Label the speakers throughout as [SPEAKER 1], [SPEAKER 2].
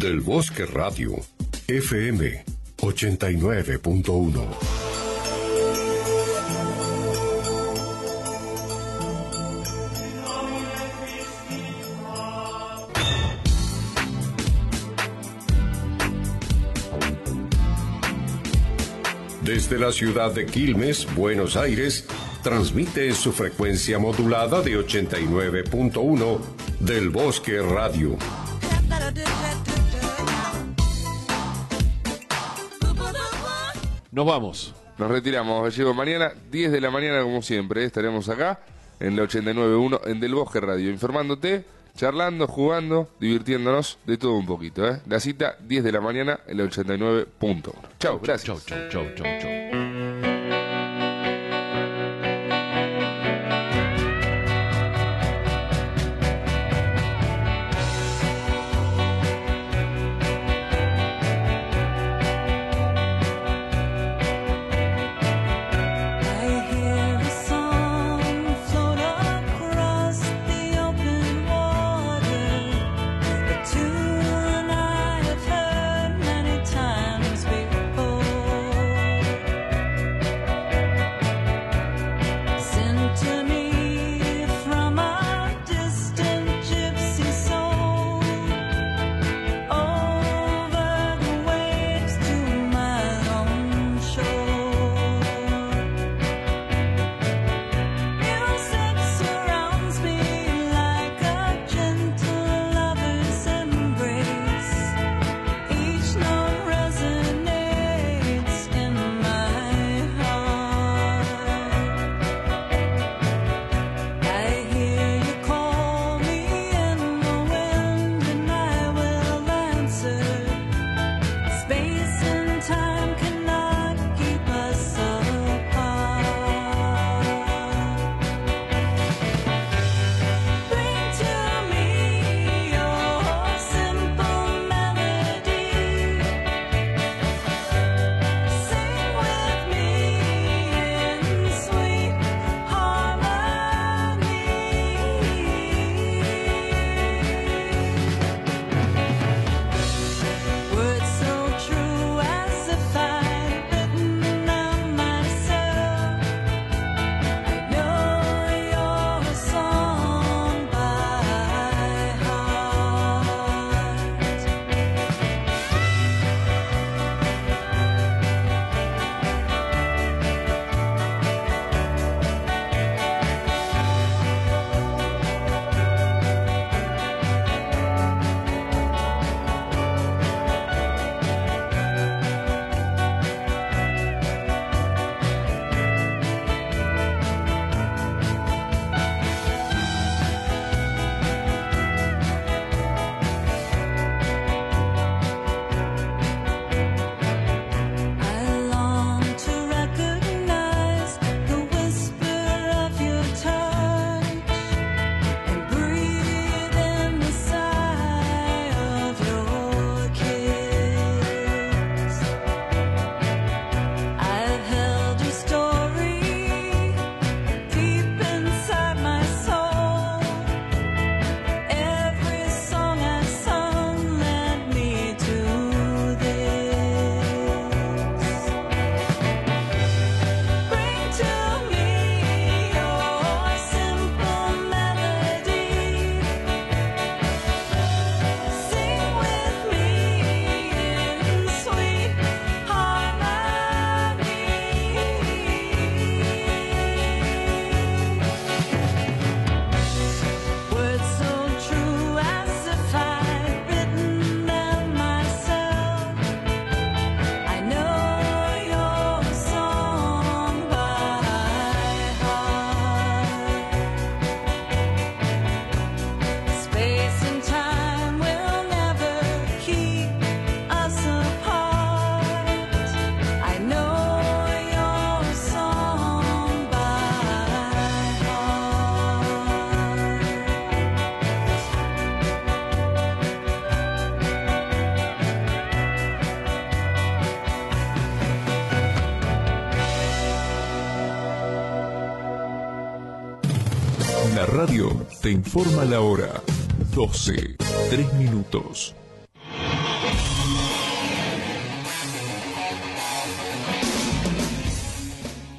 [SPEAKER 1] Del Bosque Radio, FM 89.1. Desde la ciudad de Quilmes, Buenos Aires, transmite su frecuencia modulada de 89.1 Del Bosque Radio.
[SPEAKER 2] Nos vamos.
[SPEAKER 3] Nos retiramos. Llego mañana, 10 de la mañana como siempre. Estaremos acá en la 89.1 en Del Bosque Radio, informándote, charlando, jugando, divirtiéndonos, de todo un poquito. La cita, 10 de la mañana en la 89.1. Chau, gracias.
[SPEAKER 2] Chau.
[SPEAKER 4] La radio te informa la hora. 12:03.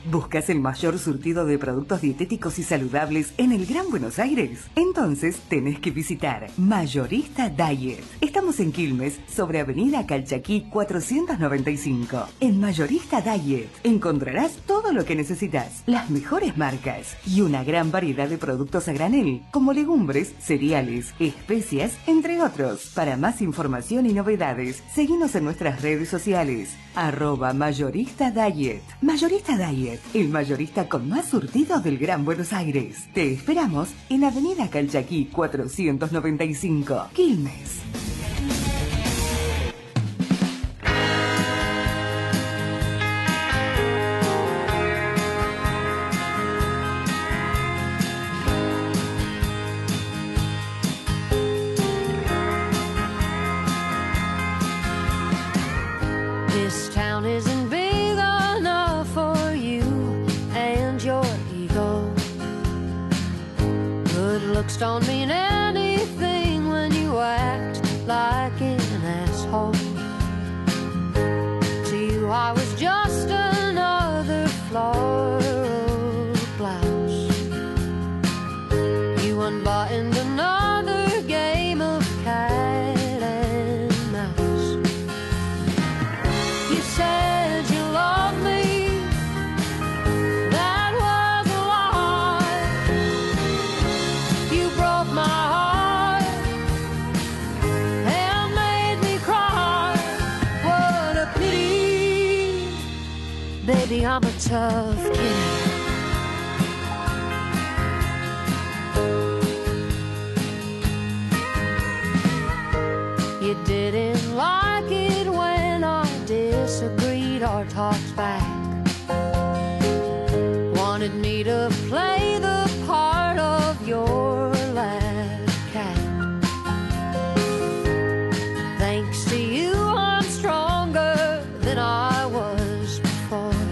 [SPEAKER 2] ¿Buscas el mayor surtido de productos dietéticos y saludables en el Gran Buenos Aires? Entonces tenés que visitar Mayorista Diet. Estamos en Quilmes, sobre Avenida Calchaquí 495. En Mayorista Diet encontrarás todo lo que necesitas, las mejores marcas y una gran variedad de productos a granel, como legumbres, cereales, especias, entre otros. Para más información y novedades, seguinos en nuestras redes sociales, @Mayorista Diet. Mayorista Diet, el mayorista con más surtido del Gran Buenos Aires. Te esperamos en Avenida Calchaquí 495, Quilmes.
[SPEAKER 4] This town isn't big enough for you and your ego. Good looks don't mean anything when you act like an asshole. To you I was just another floral blouse. You unbuttoned another game of cat and mouse. You said you loved me, that was a lie. You broke my heart and made me cry. What a pity, baby, I'm a tough kid. You didn't like it when I disagreed or talked back. Wanted me to play the part of your lab cat. Thanks to you, I'm stronger than I was before.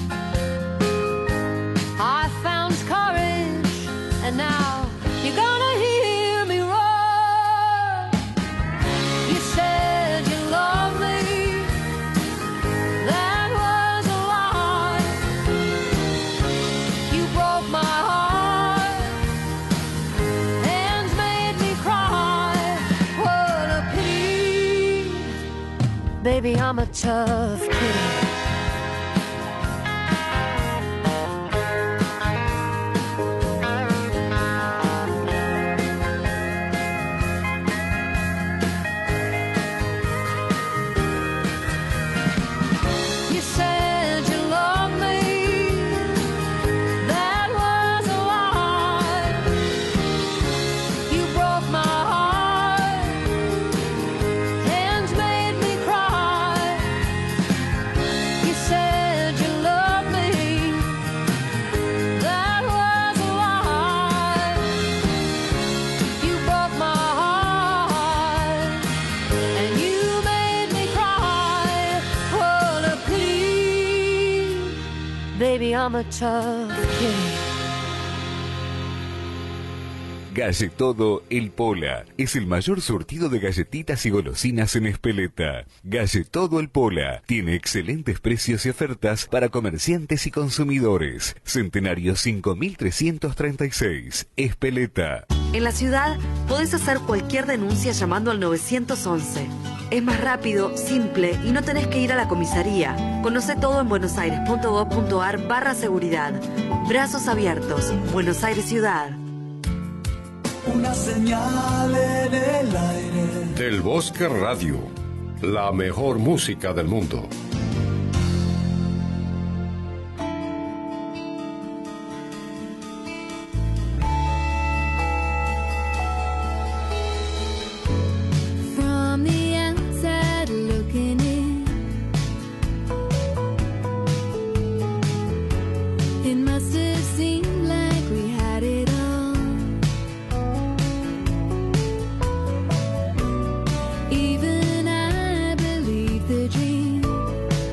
[SPEAKER 4] I found courage, and now you're gonna hear me roar. You said you loved me, that was a lie. You broke my heart and made me cry. What a pity, baby, I'm a tough kid. You said you loved me, that was a lie. You broke my heart and made me cry. You said you loved me, that was a lie. You broke my heart and you made me cry. What a pity, baby, I'm a tough kid.
[SPEAKER 5] Galletodo El Pola es el mayor surtido de galletitas y golosinas en Espeleta. Galletodo El Pola tiene excelentes precios y ofertas para comerciantes y consumidores. Centenario 5336, Espeleta.
[SPEAKER 6] En la ciudad podés hacer cualquier denuncia llamando al 911. Es más rápido, simple y no tenés que ir a la comisaría. Conoce todo en buenosaires.gov.ar/seguridad. Brazos abiertos. Buenos Aires Ciudad.
[SPEAKER 7] Una señal en el aire.
[SPEAKER 1] Del Bosque Radio, la mejor música del mundo.
[SPEAKER 4] From the outside looking in, it must have seemed like we had it all. Even I believe the dream.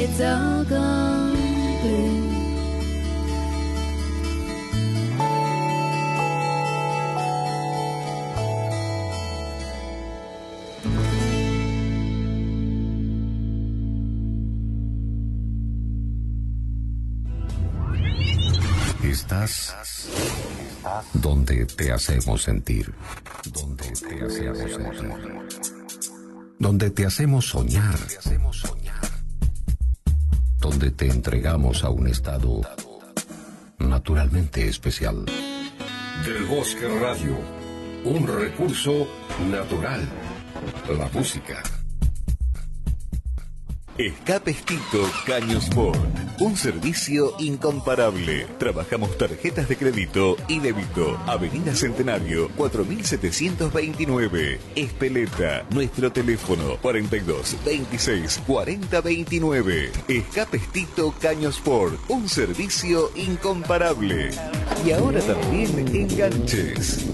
[SPEAKER 4] it's all gone blue.
[SPEAKER 1] Estás donde te hacemos sentir, donde te hacemos sentir, donde te hacemos soñar, donde te entregamos a un estado naturalmente especial. Del Bosque Radio, un recurso natural, la música.
[SPEAKER 5] Escapes Quito Caño Sport, un servicio incomparable. Trabajamos tarjetas de crédito y débito. Avenida Centenario 4729, Espeleta. Nuestro teléfono 42 26 40 29. Escapes Tito Caño Sport, un servicio incomparable. Y ahora también enganches.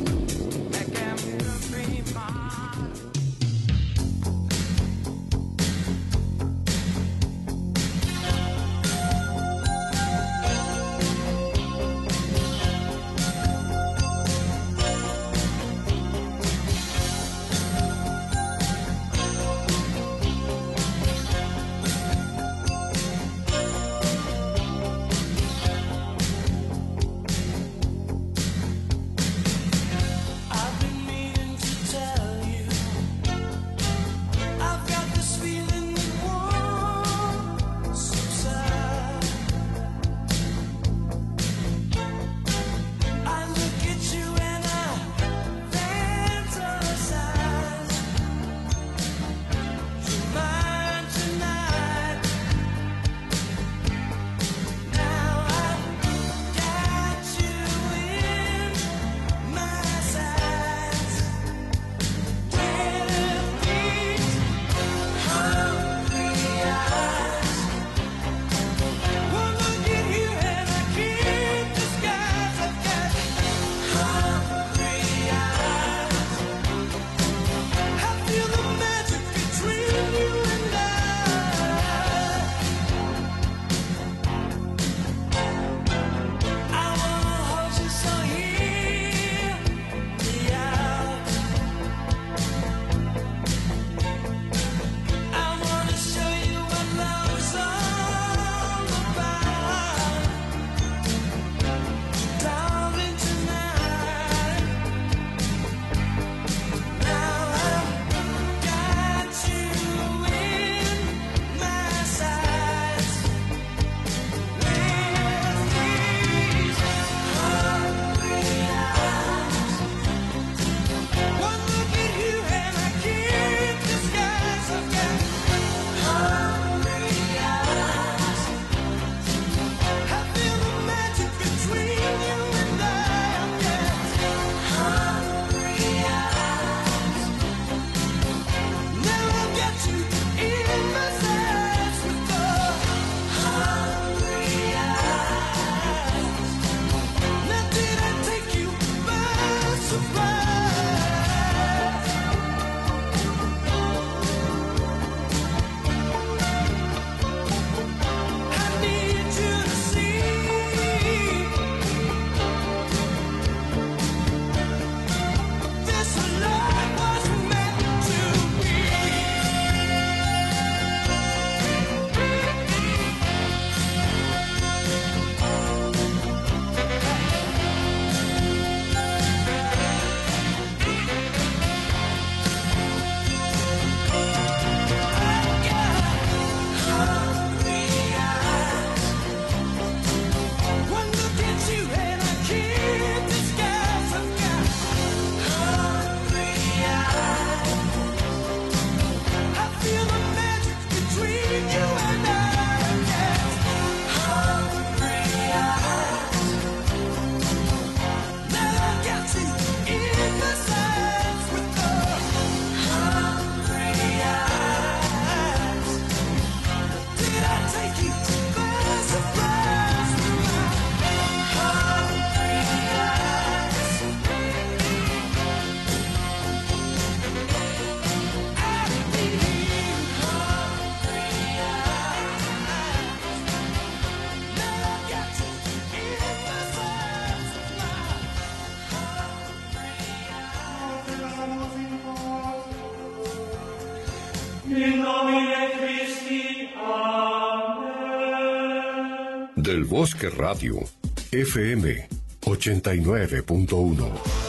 [SPEAKER 1] Del Bosque Radio, FM 89.1.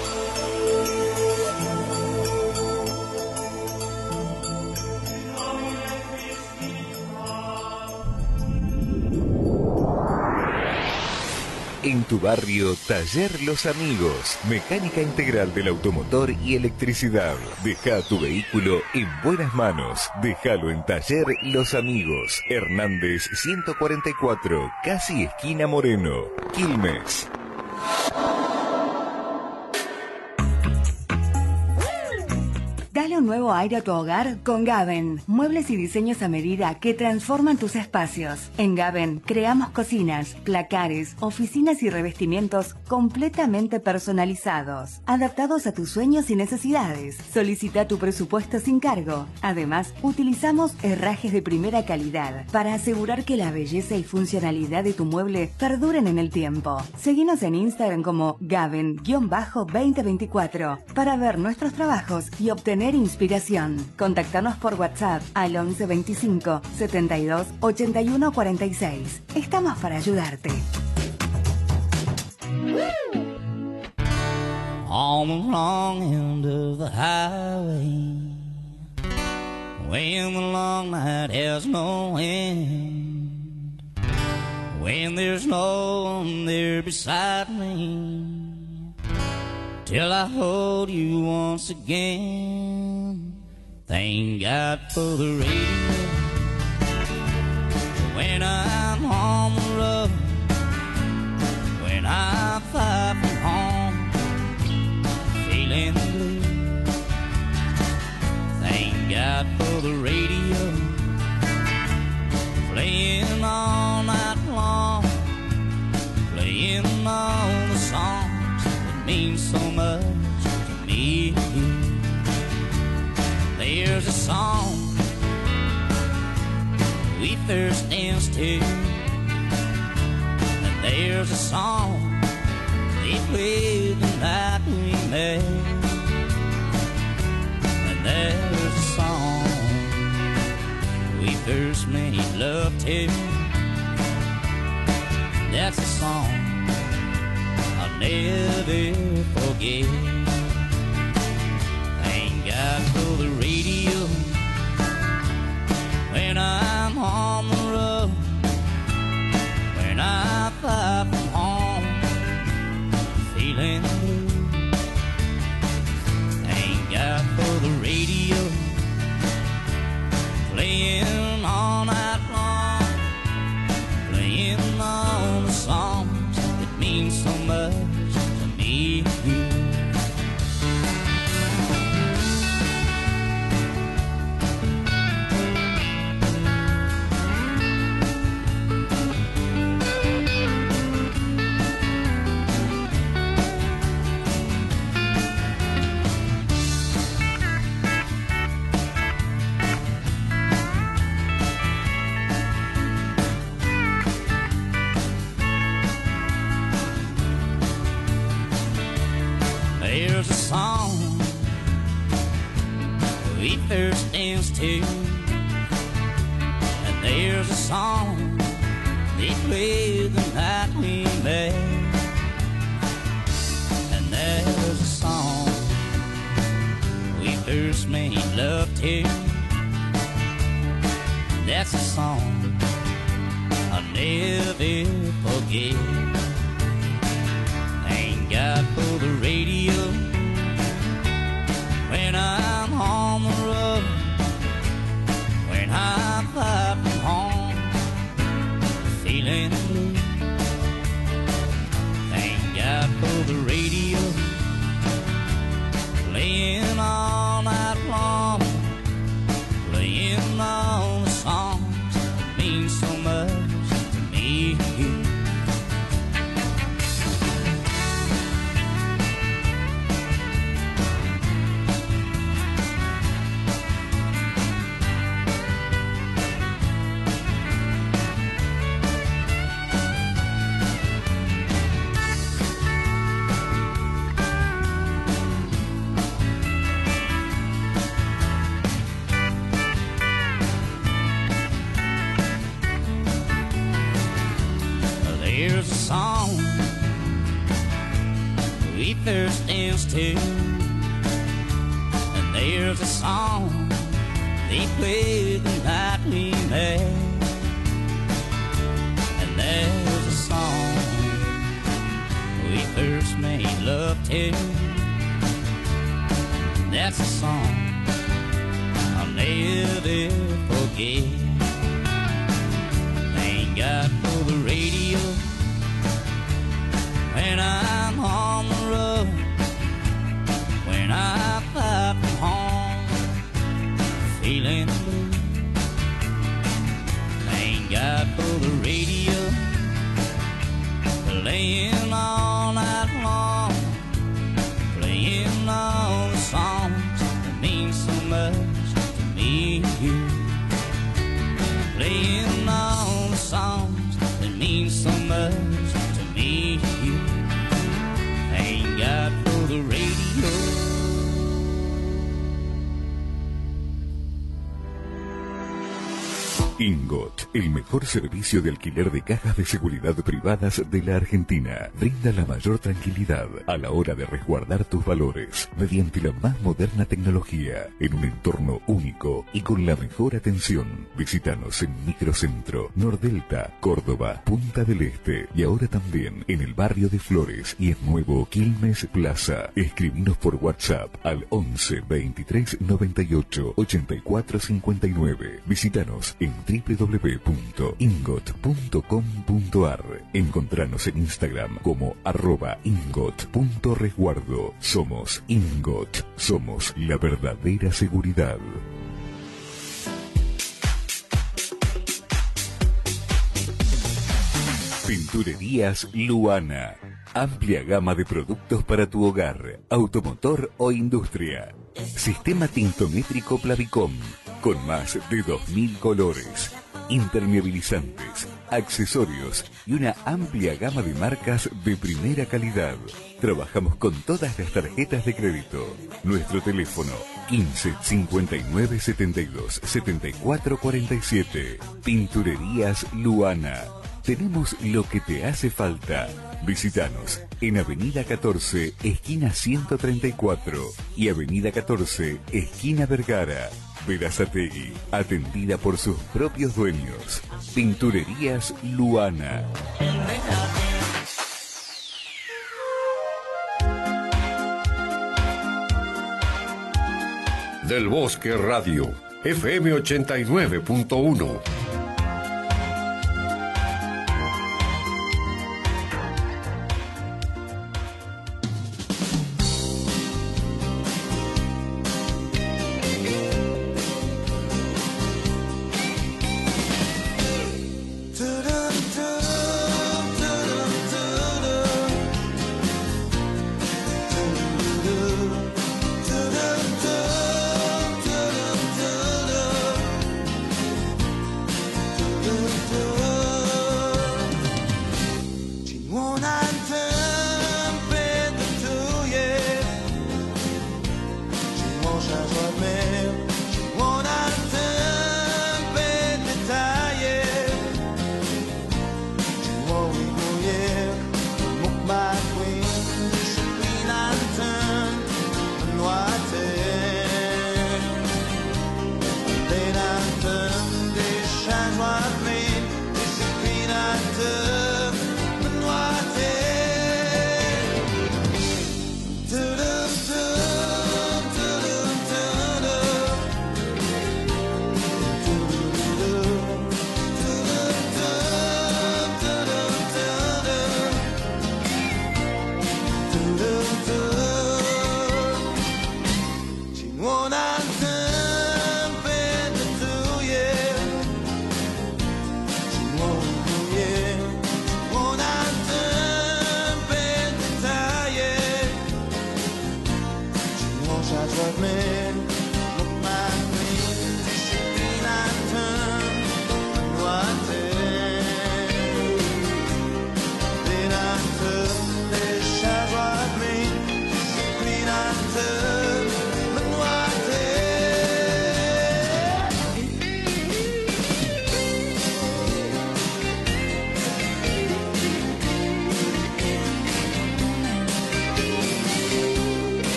[SPEAKER 5] En tu barrio, Taller Los Amigos. Mecánica integral del automotor y electricidad. Deja tu vehículo en buenas manos. Déjalo en Taller Los Amigos. Hernández 144, casi esquina Moreno, Quilmes.
[SPEAKER 2] Dale un nuevo aire a tu hogar con Gaven. Muebles y diseños a medida que transforman tus espacios. En Gaven creamos cocinas, placares, oficinas y revestimientos completamente personalizados, adaptados a tus sueños y necesidades. Solicita tu presupuesto sin cargo. Además, utilizamos herrajes de primera calidad para asegurar que la belleza y funcionalidad de tu mueble perduren en el tiempo. Seguinos en Instagram como Gaven-2024 para ver nuestros trabajos y obtener inspiración. Contactanos por WhatsApp al 11 25 72 81 46. Estamos para ayudarte.
[SPEAKER 8] On the wrong end of the highway, when the long night has no end, when there's no one there beside me, till I hold you once again. Thank God for the radio. When I'm on the road, when I fly from home, feeling blue. Thank God for the radio, playing all night long, playing all the songs that mean so much to me. There's a song we first danced to, and there's a song they played the night we met, and there's a song we first made love to. That's a song I'll never forget. Thank God for the radio. When I'm on the road, when I fly from home, feeling blue. Thank God for the radio, playing all night long, playing all the songs that mean so much to me. There's a song we first danced to, and there's a song they played the night we met, and there's a song we first made love to. That's a song I'll never forget. Thank God for the radio. When I'm on the road, when I fly from home, feeling blue. Thank God for the radio, playing all night long, playing all the songs that mean so much to me. There's a song we first danced to, and there's a song they played the night we met, and there's a song we first made love to. That's a song I'll never forget. Thank God for the radio when I'm on the road, when I fly from home feeling blue. Thank God for the radio playing all night long, playing all the songs that mean so much to me and you, playing all the songs that mean so much to me and you. Thank God for the radio.
[SPEAKER 5] Ingot, el mejor servicio de alquiler de cajas de seguridad privadas de la Argentina. Brinda la mayor tranquilidad a la hora de resguardar tus valores mediante la más moderna tecnología en un entorno único y con la mejor atención. Visítanos en Microcentro, Nordelta, Córdoba, Punta del Este y ahora también en el barrio de Flores y en Nuevo Quilmes Plaza. Escribinos por WhatsApp al 11 23 98 84 59. Visítanos en www.ingot.com.ar. Encontranos en Instagram como @ingot.resguardo. Somos Ingot, somos la verdadera seguridad. Pinturerías Luana. Amplia gama de productos para tu hogar, automotor o industria. Sistema tintométrico Plavicom, con más de 2000 colores, impermeabilizantes, accesorios y una amplia gama de marcas de primera calidad. Trabajamos con todas las tarjetas de crédito. Nuestro teléfono 15 59 72 74 47. Pinturerías Luana. Tenemos lo que te hace falta. Visítanos en Avenida 14, esquina 134 y Avenida 14, esquina Vergara. Berazategui, atendida por sus propios dueños. Pinturerías Luana.
[SPEAKER 1] Del Bosque Radio, FM 89.1.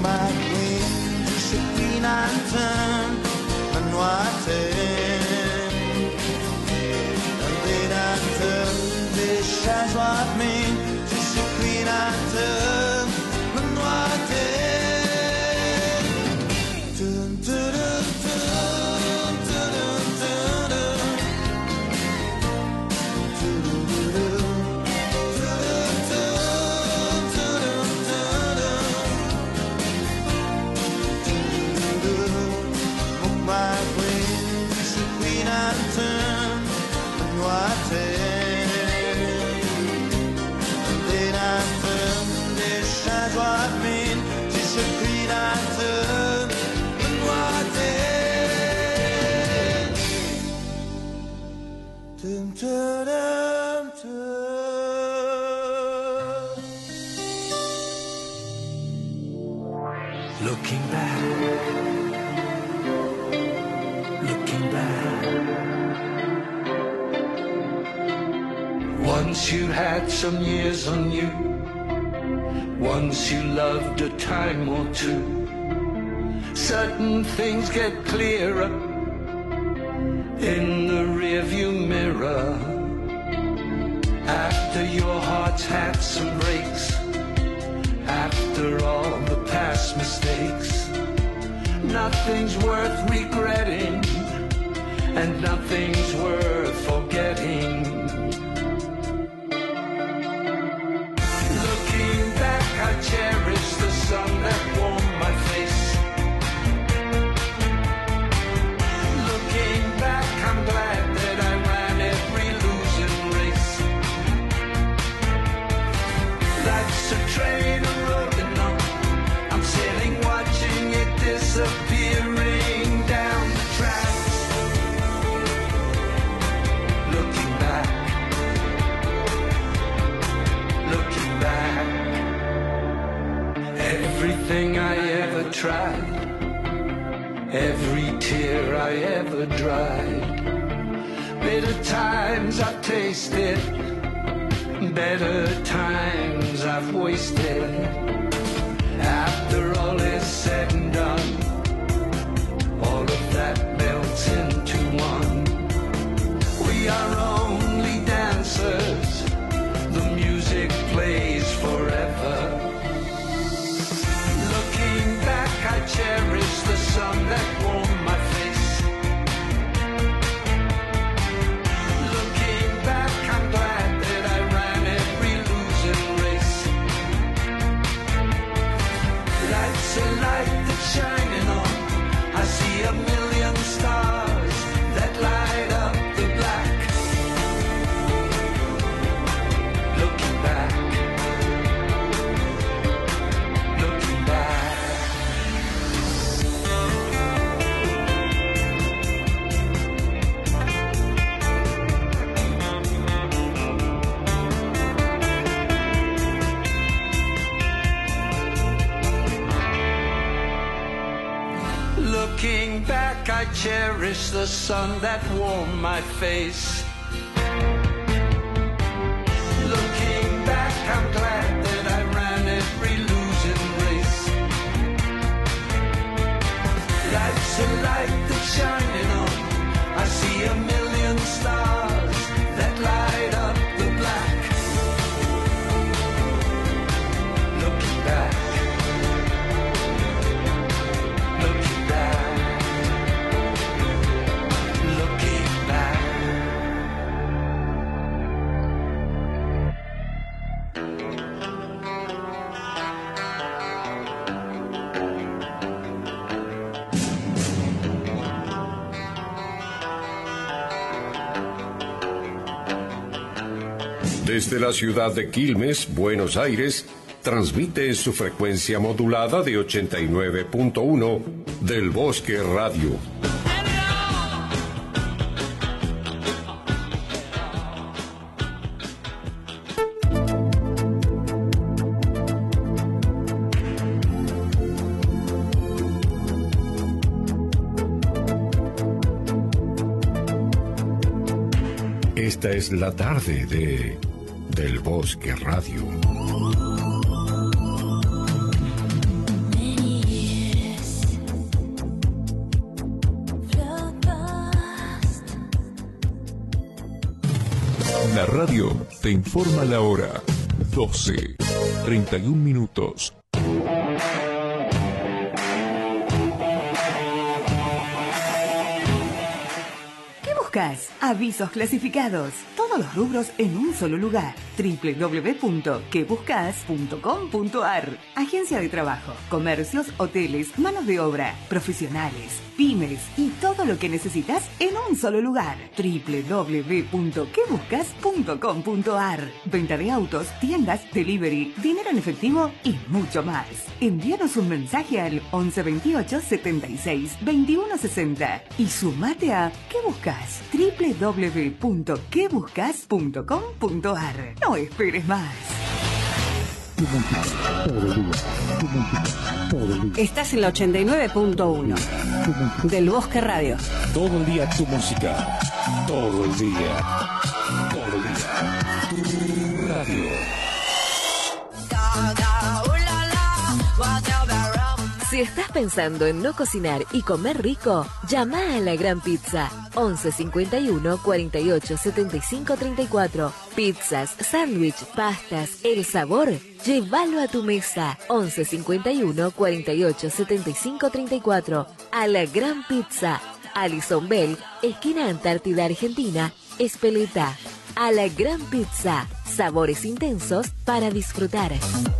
[SPEAKER 9] my queen, je suis queen antenne, manoir-tête. Des lanternes, des chats joie de mine, je suis queen antenne, manoir-tête.
[SPEAKER 7] Looking back, looking back. Once you had some years on you, once you loved a time or two. Certain things get clearer in the rearview mirror. After your heart's had some breaks, after all the past mistakes, nothing's worth regretting, and nothing's worth forgetting. Looking back, I cherish the sun that warmed my face. Looking back, I'm glad that I ran every losing race. Life's a train rolling on, I'm sitting watching it disappearing down the tracks. Looking back, looking back. Everything I ever tried, every tear I ever dried, bitter times I've tasted, better times I've wasted. After all is said and done, all of that melts into one. We are only dancers, the music plays forever. Looking back, I cherish the sun that warmed my face. Looking back, I'm glad that I ran every losing race. Life's a light that's shining on, I see a million stars that light up the black. Looking back, looking back. Looking back, I cherish the sun that warmed my face. Looking back, I'm glad that I ran every losing race. Life's a light that's shining on, I see a million stars that light up the black. Looking back, looking back, looking back.
[SPEAKER 1] Desde la ciudad de Quilmes, Buenos Aires, transmite en su frecuencia modulada de 89.1 del Bosque Radio. Esta es la tarde del Bosque Radio.
[SPEAKER 4] Many
[SPEAKER 10] La radio te informa la hora. 12:31 minutos.
[SPEAKER 2] ¿Qué buscas? Avisos clasificados. Todos los rubros en un solo lugar. www.quebuscas.com.ar. Agencia de trabajo, comercios, hoteles, manos de obra, profesionales, pymes y todo lo que necesitas en un solo lugar. www.quebuscas.com.ar. Venta de autos, tiendas, delivery, dinero en efectivo y mucho más. Envíanos un mensaje al 11 28 76 21 60 y sumate a ¿Qué buscas? www.quebuscas.com.ar. No esperes más.
[SPEAKER 11] Estás en la 89.1 del Bosque Radio.
[SPEAKER 10] Todo el día tu música. Todo el día. Todo el día. Tu radio.
[SPEAKER 12] Si estás pensando en no cocinar y comer rico, llama a La Gran Pizza. 11 51 48 75 34. Pizzas, sándwich, pastas, el sabor, llévalo a tu mesa. 11 51 48 75 34. A La Gran Pizza. Alison Bell, esquina Antártida Argentina, Espeleta. A La Gran Pizza. Sabores intensos para disfrutar.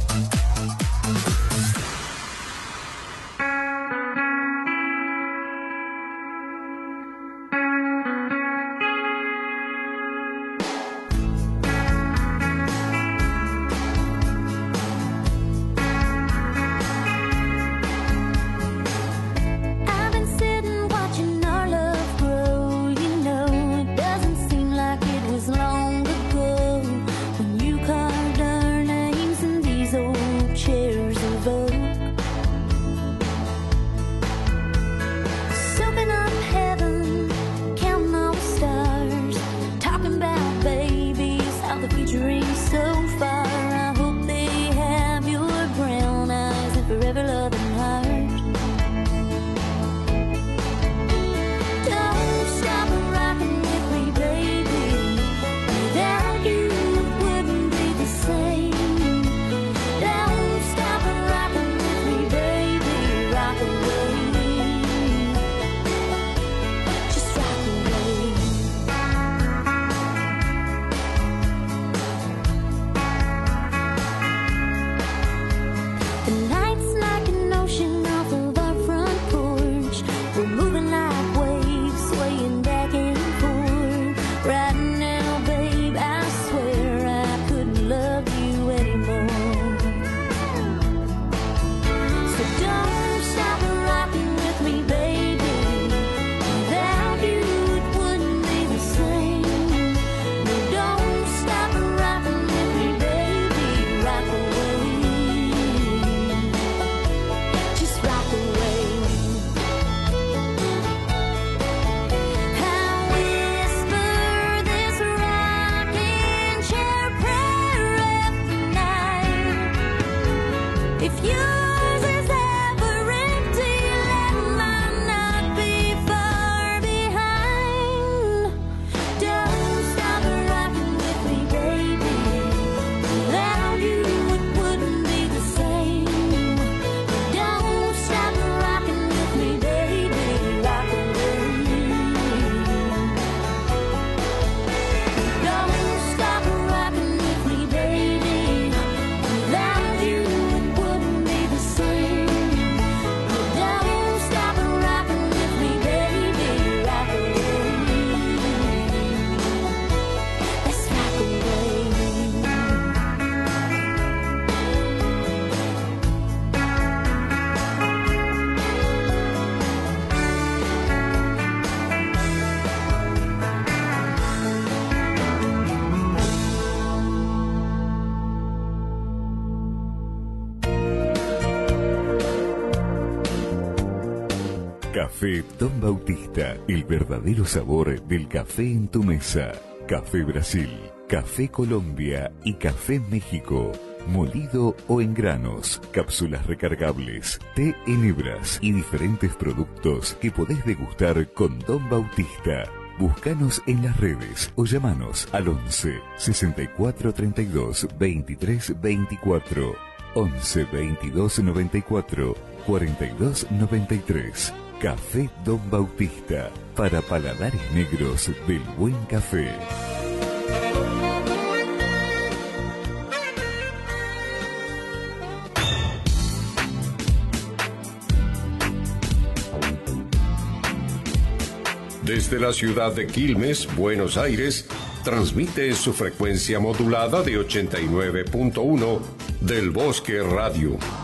[SPEAKER 5] Café Don Bautista, el verdadero sabor del café en tu mesa. Café Brasil, Café Colombia y Café México. Molido o en granos, cápsulas recargables, té en hebras y diferentes productos que podés degustar con Don Bautista. Búscanos en las redes o llamanos al 11 64 32 23 24. 11 22 94 42 93. Café Don Bautista, para paladares negros del buen café.
[SPEAKER 1] Desde la ciudad de Quilmes, Buenos Aires, transmite en su frecuencia modulada de 89.1 del Bosque Radio.